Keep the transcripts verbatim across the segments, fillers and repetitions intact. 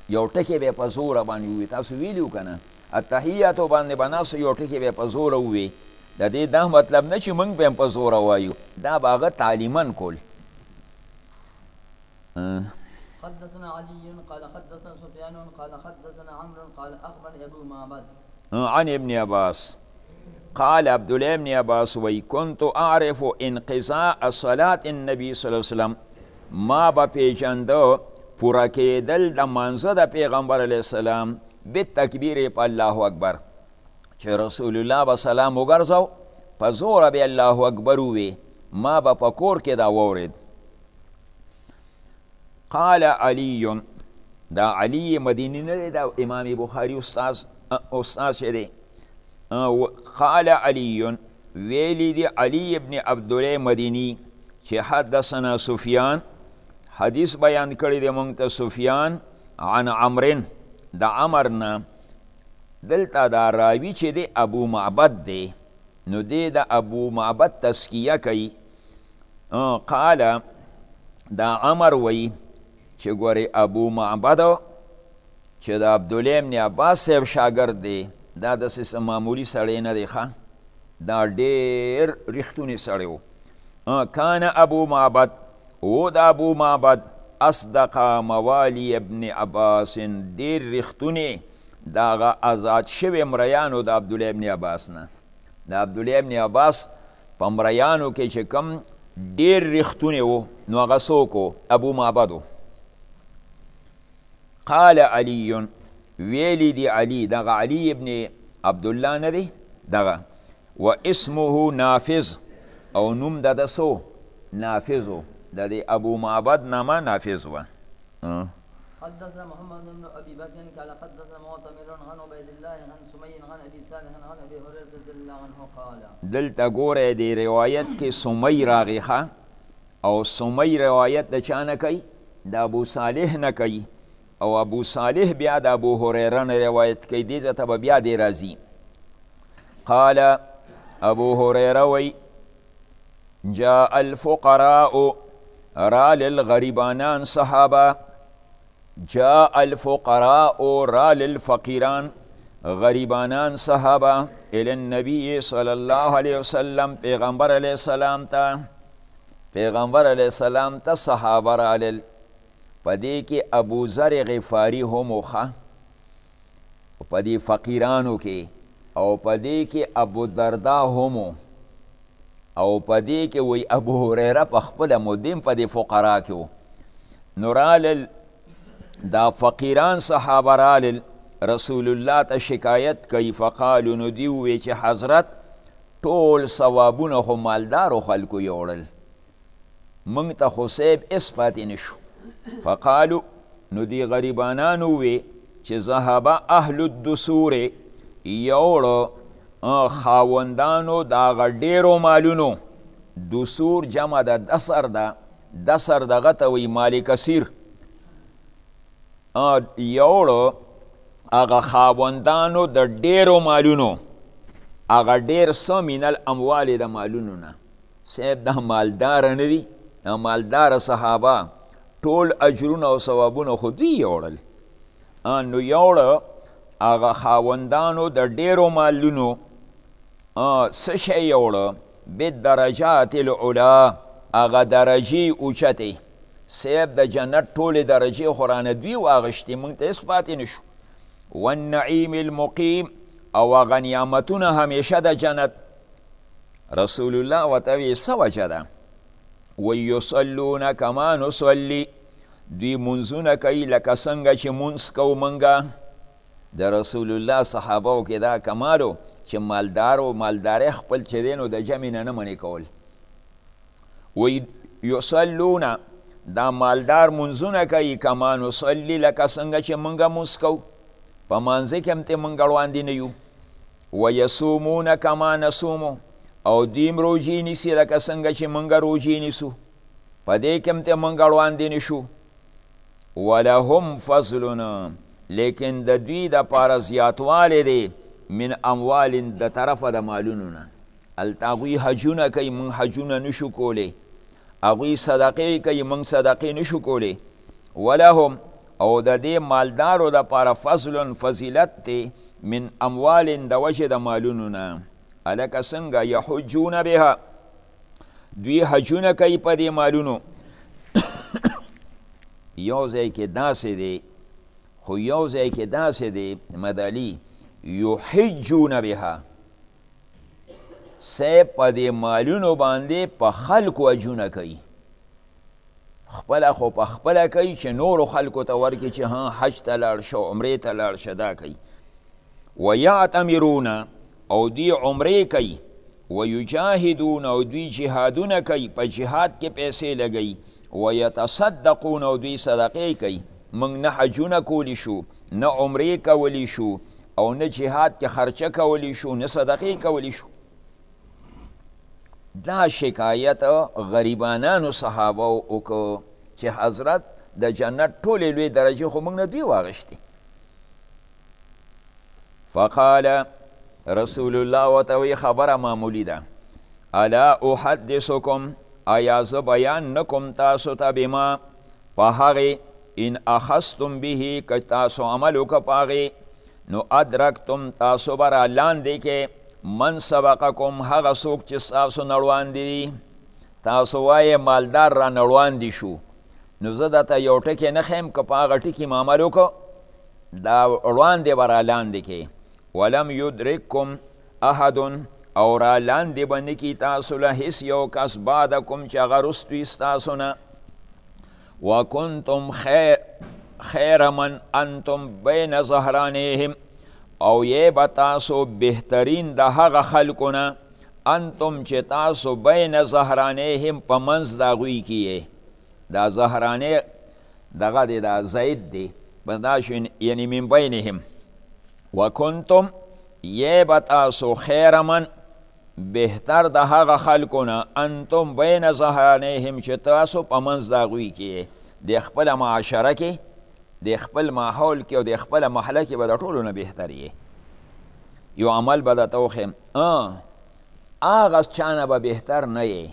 یو ټکی به په زوره باندې ووایي. تاسو ویلي وو که نه اتحیاتو باندې به ناستو یو ټکی به په زوره ووایي. د دې دا مطلب نه چې موږ به هم په زوره وایو، دا به هغه تعلیمن کول. حدثنا علي قال حدثنا سفيان قال حدثنا عمرو قال اخبرني ابو معبد عن ابن عباس قال عبد الله بن عباس وی كنت اعرف انقضاء صلاة النبي صلی الله علیه وسلم، ما به پیژنده پوره کېدل د مانځه د پیغمبر علیه السلام بالتکبیر په الله اکبر، چې رسول الله به سلام وګرځو په زوره به الله اکبر ووی، ما به په کور کې دا واورید. قال علی، دا علی مدینی نه دی، دا امام بخاری استاز استاز چې دی. قال علی، ویلی دی علی ابن عبدالله مدینی چې حدثنا سفیان، حدیث بیان کړی دی مونږ ته سفیان عن عمرن، د عمر نه. دلته دا راوی چې دی ابو معبد دی، نو دی د ابو معبد تزکیه کوي. قال دا عمر وی چې ګورې ابو معبد چې د عبدالله ابن عباس صاحب شاګرد دی، دا داسې معمولي سړی نه دی ښه، دا ډېر ریښتونی سړی و. کان ابو معبد، و د ابو معبد اصدق موالی ابن عباس، ډېر ریښتونی د هغه آزاد شوي مریانو د عبدالله ابن عباس نه. د عبدالله ابن عباس په مریانو کې چې کم ډېر ریښتونی و، نو هغه څوک و؟ ابو معبد و. قال علی، ویلی دی علی، دغه علی ابن عبدالله نه دی دغه، و اسمه نافذ، او نوم د ده سو نافذ و، د دې ابو معبد نامه نافذ و. حدثنا محمد بن ابي بكر قال حدثنا معتمر عن عبيد الله عن سمي عن ابي صالح عن ابي هريره رضي الله عنه قال. دلته ګوره دی روایت کې سمی راغی ښه، او سمی روایت د چا نه کوي؟ د ابو صالح نه کوي، او ابو صالح بیا د ابو هریره نه روایت کوي. دې ځای ته به بیا دی راځي. قال ابو هریره وی جاء الفقراء، رال الغریبانان صحابه، جاء الفقراء رال الفقیران غریبانان صحابه الى النبی صلی الله علیه وسلم، پیغمبر علیه السلام ته، پیغمبر علیه السلام ته صحابه رالل. په دې کې ابو ذر غفاری هم وخه په دې فقیرانو کې، او په دې کې ابو دردا هم، او په دې کې وی ابو هریره په خپله مدیم په دې فقرا کې و. نو رالل دا فقیران صحابه رالل، رسول الله ته شکایت کوي. فقالو، نو دی ووی چې حضرت ټول ثوابونه خو مالدارو خلکو یوړل، موږ ته خو صیب اس پاتې نه شو. فقالو، نو دی غریبانانو وی چې ذهب اهل الدسور، یوړو خاوندانو دا هغه ډېرو مالونو، دسور جمع د دسر ده، دسر دغه ته وی مال کثیر، یوړو هغه خاوندانو د ډېرو مالونو، هغه ډېر څه من الاموال د مالونو نه. صاحب دا مالداره نه دي، مالداره صحابه ټول اجرونه او ثوابونه خو دوی یوړل. نو یوړه هغه خاوندانو د ډېرو مالونو څه شی یوړه؟ بالدرجات العلا، هغه درجې اوچتې. صاحب د جنت ټولې درجې خو رانه دوی واغشتې، موږ ته هېڅ پاتې نه شو. والنعیم المقیم، او هغه نعمتونه همیشه د جنت. رسول الله ورته ویې څه وجه ده؟ ویصلون کما نصلي، دوی منځونه کوي لکه څنګه چې منځ کوو موږ. د رسول الله صحابهو کې دا کمالو چې مالدار او مالدارۍ خپل چې دی نو د جمع نه نه منې کول. وی یصلون، دا مالدار منځونه کوي کما نصلي، لکه څنګه چې موږ منځ کوو، په مانځه کې هم ته موږ روانډې نه یو. ویصومون کما نصومو، او دیم روجی نیسی لکه څنګه چې موږ روجی نیسو، په دې کې هم ته موږ روانډې نه شو. ولهم فضلنا، لیکن د دوی د پاره زیاتوالی دی من اموال، د طرفه د مالونو نه. هلته هغوی حجونه کوي، موږ حجونه نشو کولی، هغوی صدقې کوي، موږ صدقې نشو کولی. ولهم، او د دې مالدارو دپاره فضل فضیلت دی من اموال د وجې د مالونو نه هلکه څنګه یحجون بها دوی حجونه کوي په دې مالونو یو ځای کې داسې دی خو یو ځای کې داسې دی مدلی یحجون بها سی په دې مالونو باندې په خلکو حجونه کوي خپله خو په خپله کوي چې نورو خلکو ته ورکړي چې ها حج ته لاړ شه عمرې ته لاړ شه دا کوي ویعتمرون او دوی عمرې کوي ویجاهدون او دوی جهادونه کوي په جهاد کې پیسې لګوي ویتصدقون او دوی صدقې کوي موږ نه حجونه کولی شو نه عمرې کولی شو او نه جهاد کې خرچه کولی شو نه صدقې کولی شو دا شکایت غریبانانو صحابه وکړو چې حضرت د جنت ټولې لوی درجې خو موږ نه دوی واغشتې فقال رسول الله ورته وی خبره معمولی ده الا احدثکم آیا زه بیان نکم تاسو ته بما په هغې ان اخذتم به که تاسو عمل وکړه په هغې نو ادرکتم تاسو به را لاندې کې من سبقکم هغه څوک چې ستاسو نړوان دي تاسو وایې مالدار را نړوان دي شو نو زه درته یو ټکې نه ښیم که په هغه ټکي م عمل وکړو دا وړاندې به را لاندې کې ولم یدرککم احد او را لاندې به نه کي تاسو له هېڅ یو کس بعدکم چې هغه رستوي ستاسو نه وکنتم خیر خیر من انتم بین ظهرانیهم او یې به تاسو بهترین د هغه خلکو نه انتم چې تاسو بین ظهرانیهم په منځ د هغوی کې یې دا ظهرانې دغه دی دا زید دی دا شو یعنی من بینهم وکنتم یې به تاسو خیر من بهتر د هغه خلکو نه انتم بین ظهرانیهم چې تاسو په منځ د هغوی کې یې د خپله معاشره کې د خپل ماحول کې او د خپل محله کې به د ټولو نه بهتر یې یو عمل به درته وښیم هغه چا نه به بهتر نه یې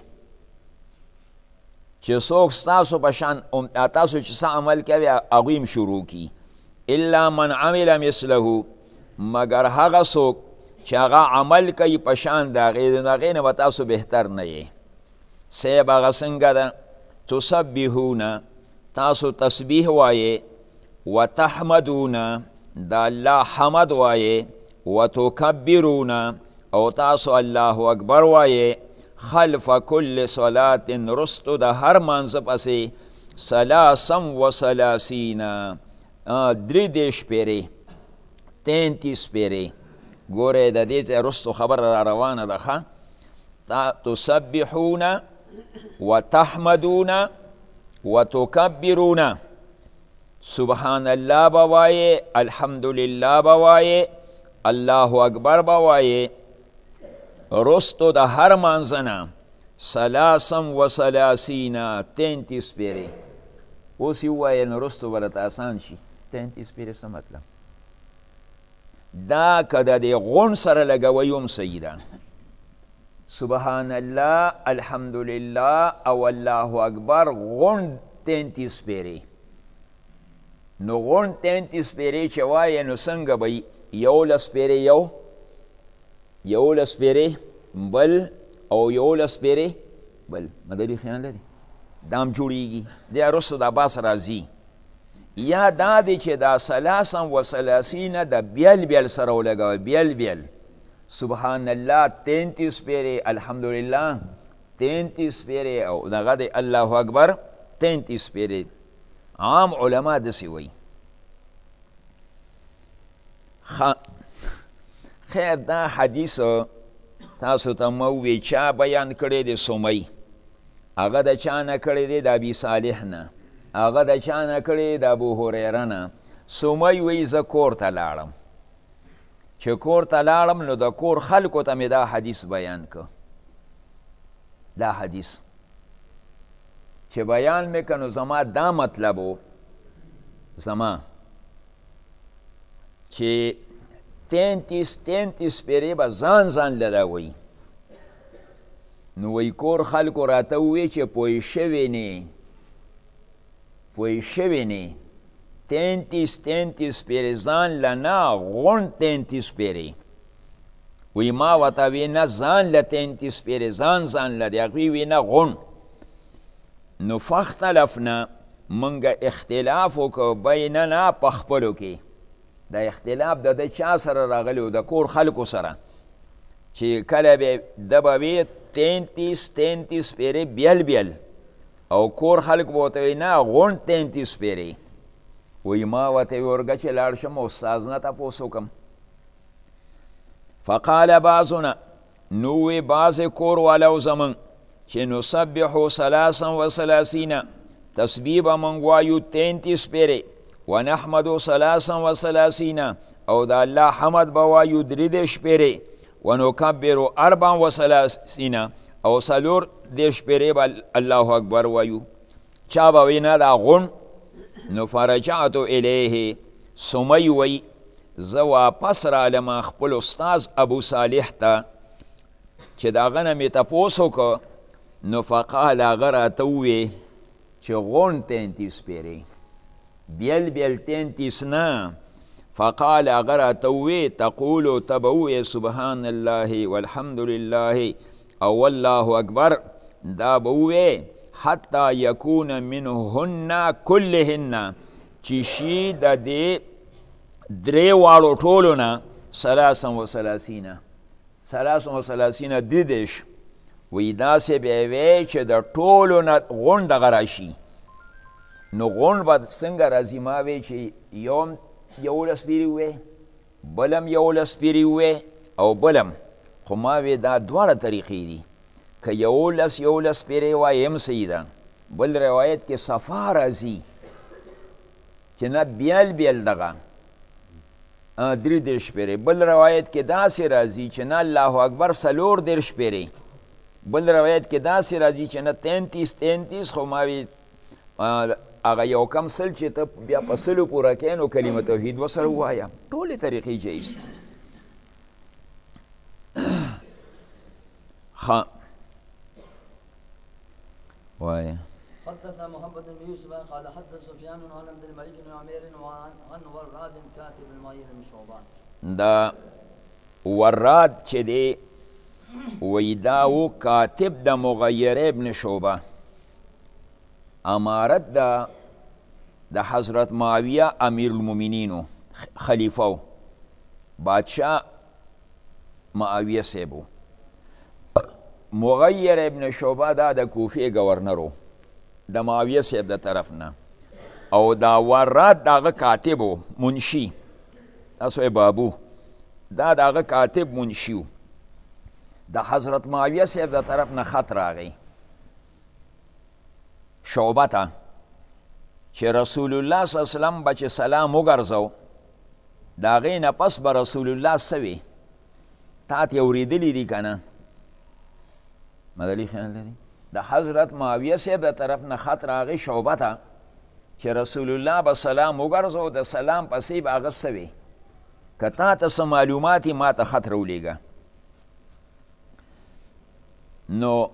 چې څوک ستاسو په شان تاسو چې څه عمل کوي هغوی هم شروع کي الا من عمل مثله مگر هغه څوک چې هغه عمل کوي په شان د هغې د هغې نه به تاسو بهتر نه یې صیب هغه څنګه ده تسبحونه تاسو تسبیح وایې وتحمدون دا الله حمد وایې وتکبرون او تاسو الله اکبر وایې خلف کل صلات رستو د هر منځ پسې سلاسم و سلاسین درې دېرش پېرې تینتیس پېرې ګورې د دې ځای رستو خبره را روانه ده ښه تسبحون وتحمدون وتکبرون سبحان الله به وایې الحمدلله به وایې الله اکبر به وایې رستو د هر منځه نه سلاسم و سلاسین تینتیس پېرې اوس یې ووایې نو رستو به راته اسان شي تینتیس پېرې څه مطلب دا که د دې غون سره لګوئ هم صحیح ده سبحان الله الحمدلله او الله اکبر غون تینتیس پېرې نو غون تینتیس پېرې چې وایې نو څنګه به یولس پېرې یو یولس پېرې بل او یولس پېرې بل مدلي خیال لري دا هم جوړېږي دی وروسته دا باس راځي یا دا دی چې دا سلاسم و سلاسینه د بیل بیل سره ولګوه بیل بیل سبحان الله تینتیس پېرې الحمدلله تینتیس پېرې او دغه دی الله اکبر تینتیس پېرې عام علما داسې وایي خیر دا حدیث تاسو ته مو وی چا بیان کړی دی سمی هغه د چا نه کړی دی د ابي صالح نه هغه د چا نه کړی د ابو هریره نه سمی وی زه کور ته لاړم چې کور ته لاړم نو د کور خلکو ته مې دا حدیث بیان که دا حدیث چې بیان مې که نو زما دا مطلب و زما چې تینتیس تینتیس پېرې به ځان ځان له وی نو وی کور خلکو راته ووی چې پوه شوې نه پوه شوې نه تینتیس تینتیس پیری ځان له نه غونډ تینتیس پیری وی ما ورته وی نه ځان له تینتیس پیری ځان ځان له دی هغوی وی نه غونډ نو فاختلفنا منګه اختلاف وکړو بیننا په خپلو کې دا اختلاف د د چا سره راغلی و د کور خلکو سره چې کله به ده به وي تینتیس تینتیس پیری بیل بیل او کور خلک به ورته وي نه غونډ تینتیس پیری وی ما ورته وی ورګه چې لاړ شم استاذ نه تپوس وکړم فقال بعضنا نو وی بعض کور والو زمون چې نسبحو ثلاثا و ثلاثین تسبیح به موږ وایو تینتیس پیری ونحمدو ثلاثا و ثلاثین او د الله حمد به وایو درې دېرش پیری ونکبرو اربعا و ثلاثین او څلور دېرش پیری به الله اکبر وایو چا به وی نه دا غون نو فرجعتو الیه سمی وی زه واپس رالم خپل استاذ ابو صالح ته چې د هغه نه مې تپوس وکړه نو فقال هغه راته ووې چې غون تینتیس پیری بیل بیل تینتیس نه فقال هغه راته ووې تقولو ته به ووې سبحان الله والحمد لله او والله اکبر دا به ووې حتی یکون منهن کلهن چې شي د دې درې واړو ټولو نه ثلاثا و ثلاثین ثلاثا و ثلاثین درې دېرش وی داسې به وی چې د ټولو نه غونډ دغه راشي نو غونډ به څنګه راځي ما وی چې یوم یولس پیرې ووې بلم یولس پیرې ووې او بلم خو ما وی دا دواړه طریقې دي که یولس یولس پیرې وایې هم صحیح ده بل روایت کې صفا راځي چې نه بیل بیل دغه درې دېرش پیرې بل روایت کې داسې راځي چې نه الله اکبر څلور دېرش پیرې بل روایت کې داسې راځي چې نه تینتیس تینتیس خو ما وی هغه یو کم سل چې ته بیا په سلو پوره کړې نو کلمه توحید ورسره ووایه ټولې طریقې جایز دي ښه وایه حدثنا محمد بن يوسف قال حدث سفيان عن عبد الملك بن عمير وعن وراد كاتب المغيرة بن شعبان دا وراد چې دی وی دا و کاتب د مغیره ابن شعبه امارت دا د حضرت معاویه امیر المؤمنینو خلیفه بادشاه معاویه صاحبو مغیر ابن شعبه دا د کوفی گورنرو د معاویه صاحب د طرف نه او دا وراد داغه کاتبو منشی تاسو بابو دا داغه کاتب منشیو د حضرت معاویه صاحب د طرف نه خط راغی شعبه ته چې رسول الله صلی الله علیه وسلم به چې سلام وګرځو د هغې نه پس به رسول الله څه وي تا ته اورېدلي دي که نه مدلي خیال لري د حضرت معاویه صاحب د طرف نه خط راغی شعبه ته چې رسول الله به سلام وګرځو د سلام پسې به هغه څه وي که تا ته څه معلومات ما ته خط راولېږه نو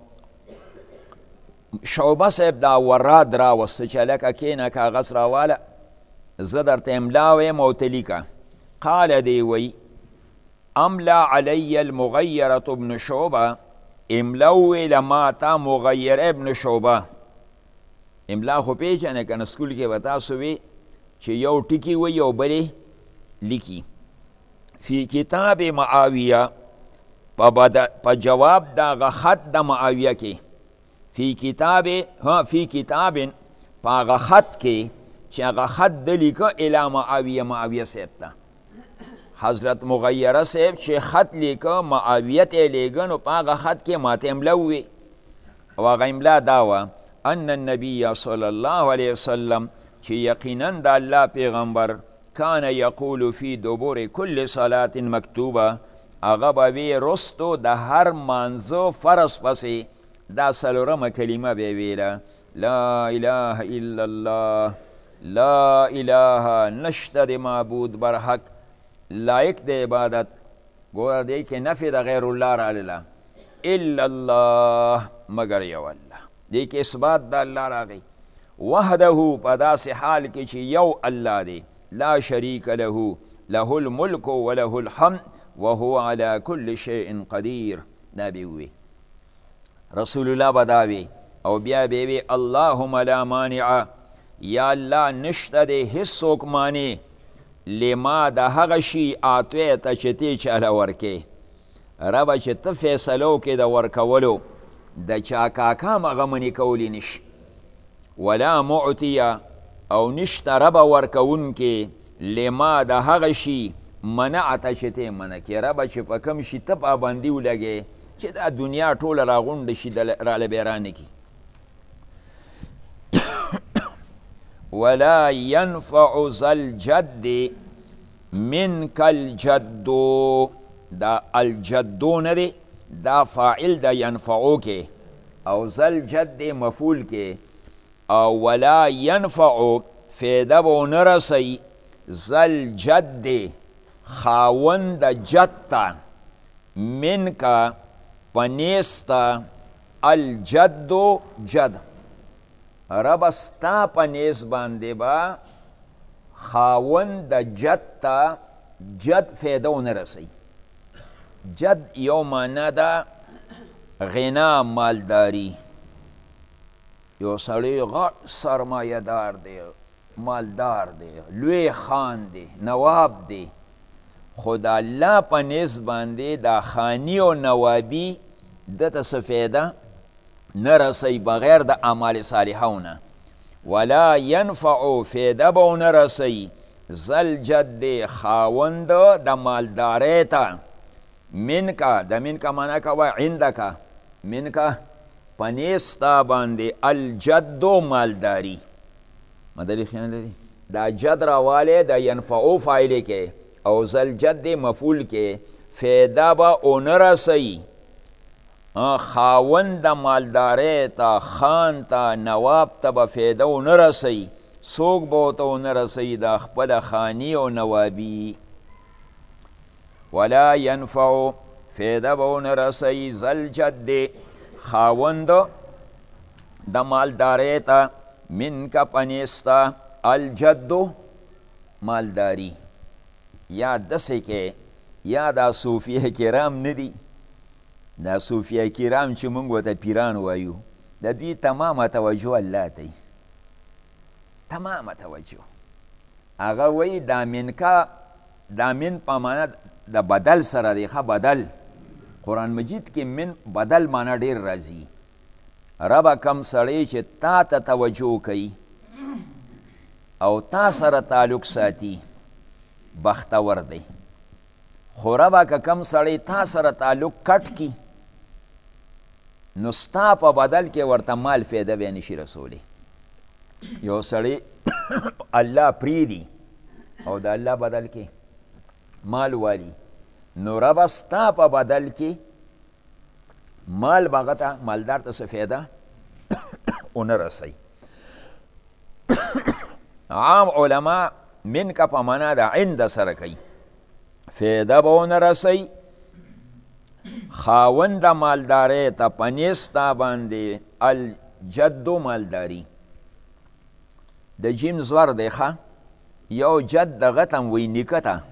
شعبه صاحب دا وراد راوسته چې لکه کینه کاغذ راواله زه درته املا ویم او ته لیکه قال دی وی املا علی المغیرة ابن شعبه املا ویله ما تا مغیر ابن شعبه املا خو پیژنې که نه سکول کې به تاسو وي چې یو ټکي وي یو بلې لیکي فی کتاب معاویه په جواب دغه خط د معاویه کې فی کتاب ها فی کتاب په هغه خط کې چې هغه خط د لیکه الی معاویه معاویه صاحب ته حضرت مغیره صاحب چې خط لیکه معاویه ته لیږه نو په هغه خط کې ماته املا ووې او هغه املا دا وه ان النبی صلی الله علیه وسلم چې یقینا د الله پیغمبر کان یقول فی دبور کل صلات مکتوبه هغه به وی رستو د هر مانځه فرض پسې دا څلورمه کلمه به ویله لا اله الا الله لا اله نشته د معبود بر حق لایق د عبادت ګوره دی کې نفی د غیر الله راغله الا الله مگر یو الله دی کې اثبات د الله راغی وحده په داسې حال کې چې یو الله دی، لا شریک له، له الملک وله الحمد وهو على كل شيء قدیر. دا به وي رسول الله به دا وي، او بیا به وي اللهم لا مانع، یا الله نشته دی هیڅوک مانع لما د هغه شي اعطیته چې تی چاله ورکې. ربه چې ته فیصلو کې د ورکولو د چا کاکا مغه منې کولی نشي. ولا معطیه، او نشته ربه ورکوونکې لما د هغه شي منعته چې تی منع کې. ربه چې په کوم شي ته پابندي ولګې چې دا دنیا ټوله راغونډه شي راله بیرانه کې. ولا ينفع ذا الجد منك الجد، دا الجدو نه دی، دا فاعل دا ینفعو کې، او ذا الجد مفعول کې، او ولا ينفع فیده به ونه رسی ذا الجد خاوند جد ته منک پنیستا الجد جد. رب ستا په نیز باندې با خاوند د جد ته جد فیده ونه رسی. جد یو معنا ده غنا مالداری، یو سړی غټ سرمایه دار دی، مالدار دی، لوی خان دی، نواب دی، خو د الله په نیز باندې د خانی او نوابی دته څه فیده نه رسی بغیر د اعمال صالحونه. ولا ینفع فیده به ونه رسی ذا الجد خاوند د مالدارۍ ته منکا، د منکا معنا کوه عندکا، منکا پنیستا باندې الجد مالداری. مدلی خیال لري دا جد راواله د ینفعو فاعل کې او ذا الجد مفعول کې فیده به ونه رسی خاوند مالداری تا، خان تا، نواب تا به فیده و نرسی. سوک بوتا و نرسی دا خپل خانی و نوابی. ولا ینفع فیده به نرسی ذا الجد خاوند دا مالداری تا منک پنیستا الجد مالداری. یا دسی که یا دا صوفیه کرام ندی، دا صوفیه کرام چې مونږ ورته پیران وایو، د دوی تمامه توجه الله ته وي، تمامه توجه. هغه وایي دا منکا، دا من په معنا د بدل سره دی. ښه بدل قرآن مجید کې من بدل معنا ډېر راځي. ربه کم سړی چې تا ته توجه کوي او تا سره تعلق ساتي بختور دی. خو ربه که کم سړی تا سره تعلق کټ کی نو ستا په بدل کې ورته مال فیده بیا نشي رسولی. یو سړی الله پریدي او د الله بدل کې مال والی، نو ربه ستا په بدل کې مال بغه ته مالدار ته څه فیده ونه رسی. عام علما من که په معنا د عند سره کوي، فیده به ونه رسی خاوند مالداری ته پنیستا باندې الجد مالداری. د جیم زور دی ښه، یو جد دغه ته وایي نیکه ته.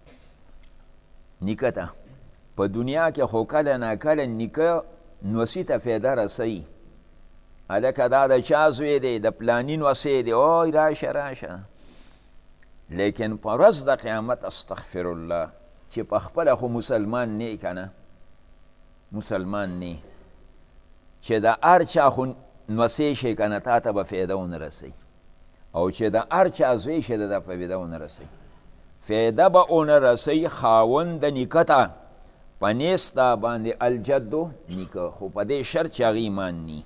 نیکه ته په دنیا کې خو کله ناکله نیکه نوسي ته فیده رسی. هلکه دا د چا زوی دی، د پلاني نوسی دی، اوی راشه راشه. لیکن په ورځ د قیامت استغفر الله چې په خپله خو مسلمان نه که نه، مسلمان نه، چې د هر چا خو نوسی شي که نه تا ته به فیده ونه رسی، او چې د هر چا زوی شي د ده فیده ونه رسی. فیده به ونه رسی خاوند د نیکه ته په نیستا باندې الجدو نیکه، خو په دې شرط چې هغه ایمان نی.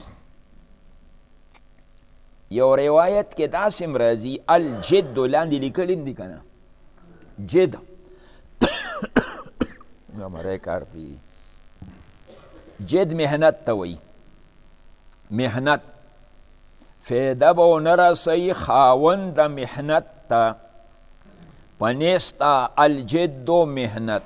یو روایت کې داسې راځي الجد لاندې لیکلیم دي که نه، جد مری کار پی جد محنت ته وایي، محنت فیده به ونه رسی خاوند د محنت ته پنیستا الجدو محنت.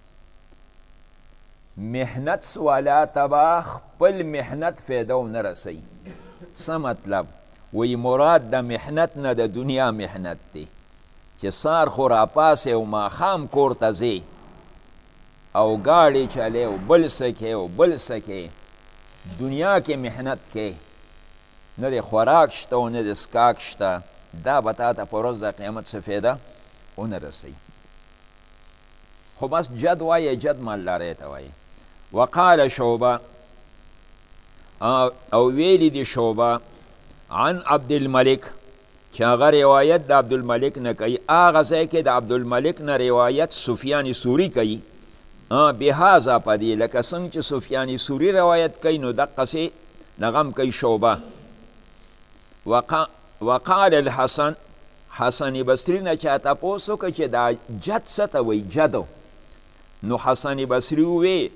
محنت سوالا ته به خپل محنت فیده ونه رسی. څه مطلب؟ وی مراد د محنت نه د دنیا محنت دی چې سار خو راپاسې او ماښام کور ته ځې او گاڑی چلے او بل سکے او بل سکے دنیا کې محنت کې نه د خوراک شته او نه د سکاک شته دا به تا ته په ورځ د قیامت څه فایده ونه رسوي خو بس جد وایه جد مالدارۍ ته وایي وقال شعبه او ویلی دی شعبه عن عبدالملک چې هغه روایت د عبدالملک نه کوي هغه ځای کې د عبدالملک نه روایت سفیان سوری کوي بهذا په دې لکه څنګه چې سفیان سوری روایت کوي نو دقسې دغه هم کوي شعبه وقال الحسن حسن بصري نه چا تپوس وکړه چې دا جد څه ته وایي جدو نو حسن بصري ووی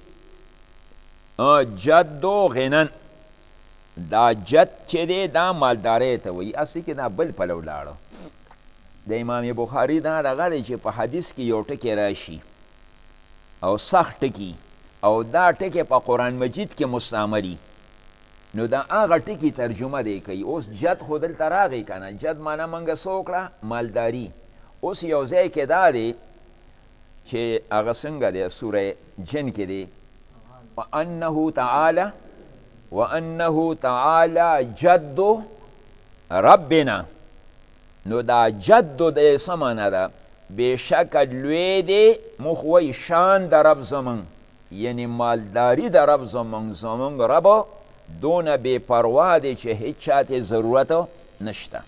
جدو غنن دا جد چې دی دا مالدارۍ ته وایي اصلي کې دا بل پلو لاړه د امام بخاري دا دغه دی چې په حدیث کې یو ټکی راشي او سخت ټکی او دا ټکی په قرآن مجید کې مستعملي نو دا هغه ټکی ترجمه دی کوي اوس جد خو دلته راغی که نه جد معنی موږ څه وکړه مالداري اوس یو ځای کې دا دی چې هغه څنګه دی سوره جن کې دی وانه تعالی وانه تعالی جد ربنا نو دا جد د څه معنی ده بېشکه لوی دی موږ وایي شان د رب زمونږ یعنی مالداري د رب زمونږ زمونږ رب دونه بې پروا دی چې هیڅ چا ته ضرورت نشته